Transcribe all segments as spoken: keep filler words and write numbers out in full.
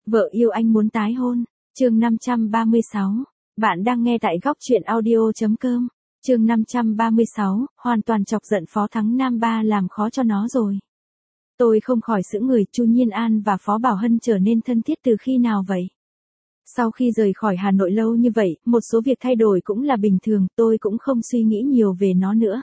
Vợ yêu anh muốn tái hôn. Chương năm trăm ba mươi sáu. Bạn đang nghe tại góc truyện audio.com. Chương năm trăm ba mươi sáu, hoàn toàn chọc giận Phó Thắng Nam ba làm khó cho nó rồi. Tôi không khỏi sững người, Chu Nhiên An và Phó Bảo Hân trở nên thân thiết từ khi nào vậy? Sau khi rời khỏi Hà Nội lâu như vậy, một số việc thay đổi cũng là bình thường, tôi cũng không suy nghĩ nhiều về nó nữa.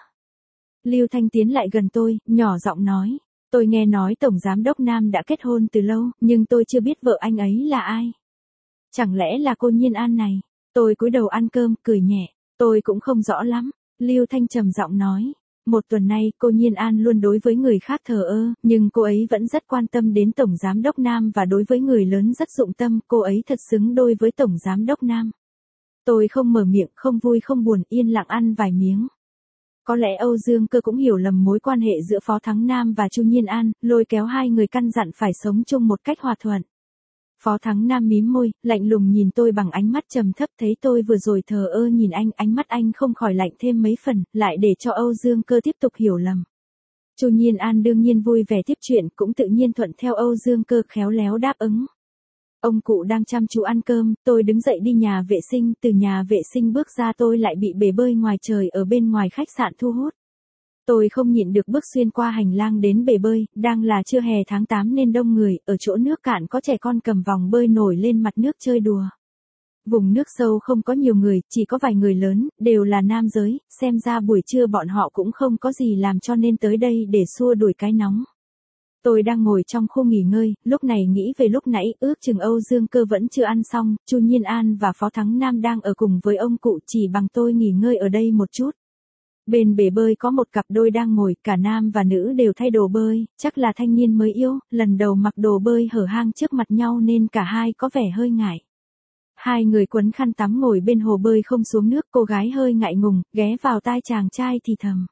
Lưu Thanh tiến lại gần tôi, nhỏ giọng nói. Tôi nghe nói Tổng Giám đốc Nam đã kết hôn từ lâu, nhưng tôi chưa biết vợ anh ấy là ai. Chẳng lẽ là cô Nhiên An này? Tôi cúi đầu ăn cơm, cười nhẹ. Tôi cũng không rõ lắm. Lưu Thanh trầm giọng nói. Một tuần nay, cô Nhiên An luôn đối với người khác thờ ơ, nhưng cô ấy vẫn rất quan tâm đến Tổng Giám đốc Nam và đối với người lớn rất dụng tâm, cô ấy thật xứng đôi với Tổng Giám đốc Nam. Tôi không mở miệng, không vui không buồn, yên lặng ăn vài miếng. Có lẽ Âu Dương Cơ cũng hiểu lầm mối quan hệ giữa Phó Thắng Nam và Chu Nhiên An, lôi kéo hai người căn dặn phải sống chung một cách hòa thuận. Phó Thắng Nam mím môi, lạnh lùng nhìn tôi bằng ánh mắt trầm thấp, thấy tôi vừa rồi thờ ơ nhìn anh, ánh mắt anh không khỏi lạnh thêm mấy phần, lại để cho Âu Dương Cơ tiếp tục hiểu lầm. Chu Nhiên An đương nhiên vui vẻ tiếp chuyện, cũng tự nhiên thuận theo Âu Dương Cơ, khéo léo đáp ứng. Ông cụ đang chăm chú ăn cơm, tôi đứng dậy đi nhà vệ sinh, từ nhà vệ sinh bước ra tôi lại bị bể bơi ngoài trời ở bên ngoài khách sạn thu hút. Tôi không nhịn được bước xuyên qua hành lang đến bể bơi, đang là trưa hè tháng tám nên đông người, ở chỗ nước cạn có trẻ con cầm vòng bơi nổi lên mặt nước chơi đùa. Vùng nước sâu không có nhiều người, chỉ có vài người lớn, đều là nam giới, xem ra buổi trưa bọn họ cũng không có gì làm cho nên tới đây để xua đuổi cái nóng. Tôi đang ngồi trong khu nghỉ ngơi, lúc này nghĩ về lúc nãy, ước chừng Âu Dương Cơ vẫn chưa ăn xong, Chu Nhiên An và Phó Thắng Nam đang ở cùng với ông cụ, chỉ bằng tôi nghỉ ngơi ở đây một chút. Bên bể bơi có một cặp đôi đang ngồi, cả nam và nữ đều thay đồ bơi, chắc là thanh niên mới yêu, lần đầu mặc đồ bơi hở hang trước mặt nhau nên cả hai có vẻ hơi ngại. Hai người quấn khăn tắm ngồi bên hồ bơi không xuống nước, cô gái hơi ngại ngùng, ghé vào tai chàng trai thì thầm.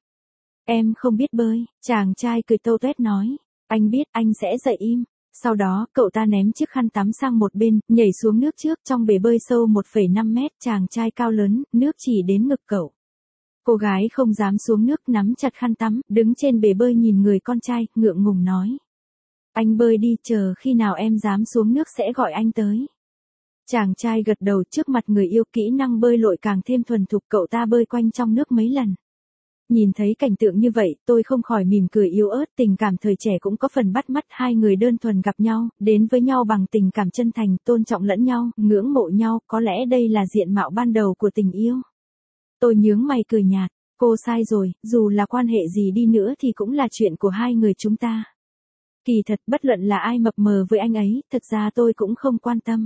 Em không biết bơi, chàng trai cười tâu tuét nói. Anh biết, anh sẽ dạy im. Sau đó, cậu ta ném chiếc khăn tắm sang một bên, nhảy xuống nước trước, trong bể bơi sâu một phẩy năm mét, chàng trai cao lớn, nước chỉ đến ngực cậu. Cô gái không dám xuống nước, nắm chặt khăn tắm, đứng trên bể bơi nhìn người con trai, ngượng ngùng nói. Anh bơi đi, chờ khi nào em dám xuống nước sẽ gọi anh tới. Chàng trai gật đầu, trước mặt người yêu, kỹ năng bơi lội càng thêm thuần thục, cậu ta bơi quanh trong nước mấy lần. Nhìn thấy cảnh tượng như vậy, tôi không khỏi mỉm cười yếu ớt, tình cảm thời trẻ cũng có phần bắt mắt, hai người đơn thuần gặp nhau, đến với nhau bằng tình cảm chân thành, tôn trọng lẫn nhau, ngưỡng mộ nhau, có lẽ đây là diện mạo ban đầu của tình yêu. Tôi nhướng mày cười nhạt, cô sai rồi, dù là quan hệ gì đi nữa thì cũng là chuyện của hai người chúng ta. Kỳ thật, bất luận là ai mập mờ với anh ấy, thật ra tôi cũng không quan tâm.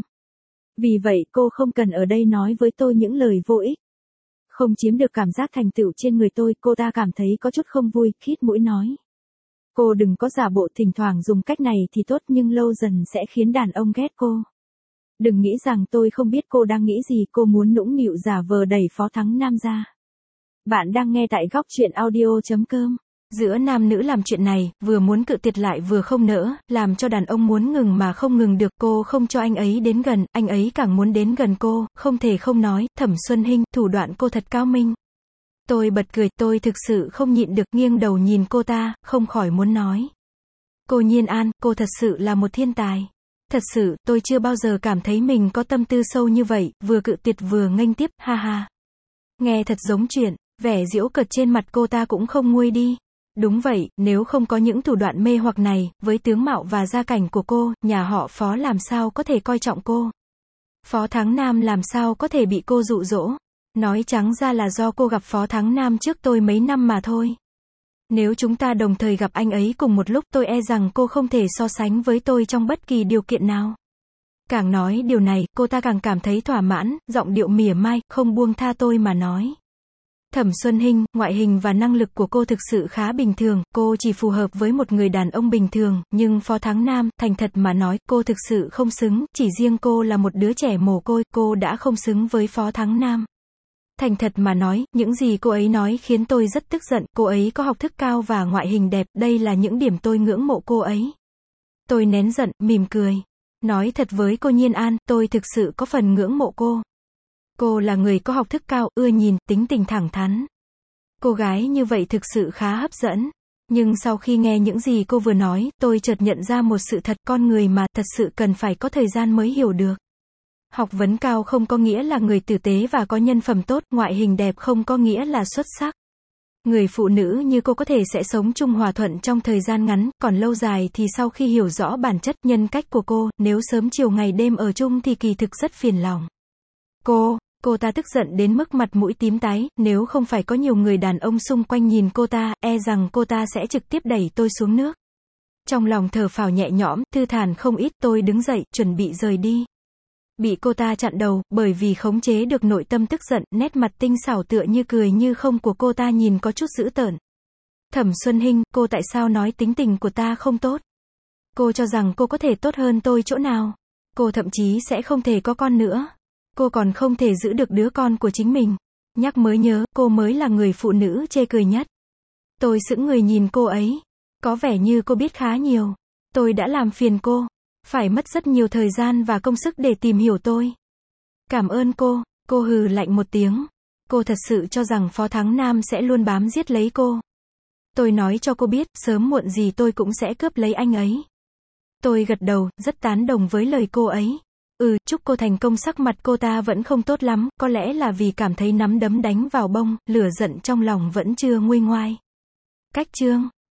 Vì vậy cô không cần ở đây nói với tôi những lời vô ích. Không chiếm được cảm giác thành tựu trên người tôi, cô ta cảm thấy có chút không vui, khít mũi nói. Cô đừng có giả bộ, thỉnh thoảng dùng cách này thì tốt nhưng lâu dần sẽ khiến đàn ông ghét cô. Đừng nghĩ rằng tôi không biết cô đang nghĩ gì, cô muốn nũng nịu giả vờ đẩy Phó Thắng Nam ra. Bạn đang nghe tại góc truyện audio.com. Giữa nam nữ làm chuyện này, vừa muốn cự tuyệt lại vừa không nỡ, làm cho đàn ông muốn ngừng mà không ngừng được, cô không cho anh ấy đến gần, anh ấy càng muốn đến gần cô, không thể không nói, Thẩm Xuân Hinh, thủ đoạn cô thật cao minh. Tôi bật cười, tôi thực sự không nhịn được, nghiêng đầu nhìn cô ta, không khỏi muốn nói. Cô Nhiên An, cô thật sự là một thiên tài. Thật sự, tôi chưa bao giờ cảm thấy mình có tâm tư sâu như vậy, vừa cự tuyệt vừa nghênh tiếp, ha ha. Nghe thật giống chuyện, vẻ giễu cợt trên mặt cô ta cũng không nguôi đi. Đúng vậy, nếu không có những thủ đoạn mê hoặc này, với tướng mạo và gia cảnh của cô, nhà họ Phó làm sao có thể coi trọng cô. Phó Thắng Nam làm sao có thể bị cô dụ dỗ. Nói trắng ra là do cô gặp Phó Thắng Nam trước tôi mấy năm mà thôi. Nếu chúng ta đồng thời gặp anh ấy cùng một lúc, tôi e rằng cô không thể so sánh với tôi trong bất kỳ điều kiện nào. Càng nói điều này, cô ta càng cảm thấy thỏa mãn, giọng điệu mỉa mai, không buông tha tôi mà nói. Thẩm Xuân Hinh, ngoại hình và năng lực của cô thực sự khá bình thường, cô chỉ phù hợp với một người đàn ông bình thường, nhưng Phó Thắng Nam, thành thật mà nói, cô thực sự không xứng, chỉ riêng cô là một đứa trẻ mồ côi, cô đã không xứng với Phó Thắng Nam. Thành thật mà nói, những gì cô ấy nói khiến tôi rất tức giận, cô ấy có học thức cao và ngoại hình đẹp, đây là những điểm tôi ngưỡng mộ cô ấy. Tôi nén giận, mỉm cười. Nói thật với cô Nhiên An, tôi thực sự có phần ngưỡng mộ cô. Cô là người có học thức cao, ưa nhìn, tính tình thẳng thắn. Cô gái như vậy thực sự khá hấp dẫn. Nhưng sau khi nghe những gì cô vừa nói, tôi chợt nhận ra một sự thật, con người mà, thật sự cần phải có thời gian mới hiểu được. Học vấn cao không có nghĩa là người tử tế và có nhân phẩm tốt, ngoại hình đẹp không có nghĩa là xuất sắc. Người phụ nữ như cô có thể sẽ sống chung hòa thuận trong thời gian ngắn, còn lâu dài thì sau khi hiểu rõ bản chất, nhân cách của cô, nếu sớm chiều ngày đêm ở chung thì kỳ thực rất phiền lòng. Cô, cô ta tức giận đến mức mặt mũi tím tái, nếu không phải có nhiều người đàn ông xung quanh nhìn cô ta, e rằng cô ta sẽ trực tiếp đẩy tôi xuống nước. Trong lòng thở phào nhẹ nhõm, thư thản không ít, tôi đứng dậy, chuẩn bị rời đi. Bị cô ta chặn đầu, bởi vì khống chế được nội tâm tức giận, nét mặt tinh xảo tựa như cười như không của cô ta nhìn có chút dữ tợn. Thẩm Xuân Hinh, cô tại sao nói tính tình của ta không tốt? Cô cho rằng cô có thể tốt hơn tôi chỗ nào? Cô thậm chí sẽ không thể có con nữa. Cô còn không thể giữ được đứa con của chính mình. Nhắc mới nhớ, cô mới là người phụ nữ chê cười nhất. Tôi sững người nhìn cô ấy. Có vẻ như cô biết khá nhiều. Tôi đã làm phiền cô. Phải mất rất nhiều thời gian và công sức để tìm hiểu tôi. Cảm ơn cô. Cô hừ lạnh một tiếng. Cô thật sự cho rằng Phó Thắng Nam sẽ luôn bám giết lấy cô. Tôi nói cho cô biết, sớm muộn gì tôi cũng sẽ cướp lấy anh ấy. Tôi gật đầu, rất tán đồng với lời cô ấy. Ừ, chúc cô thành công. Sắc mặt cô ta vẫn không tốt lắm, có lẽ là vì cảm thấy nắm đấm đánh vào bông, lửa giận trong lòng vẫn chưa nguôi ngoai. Cách chương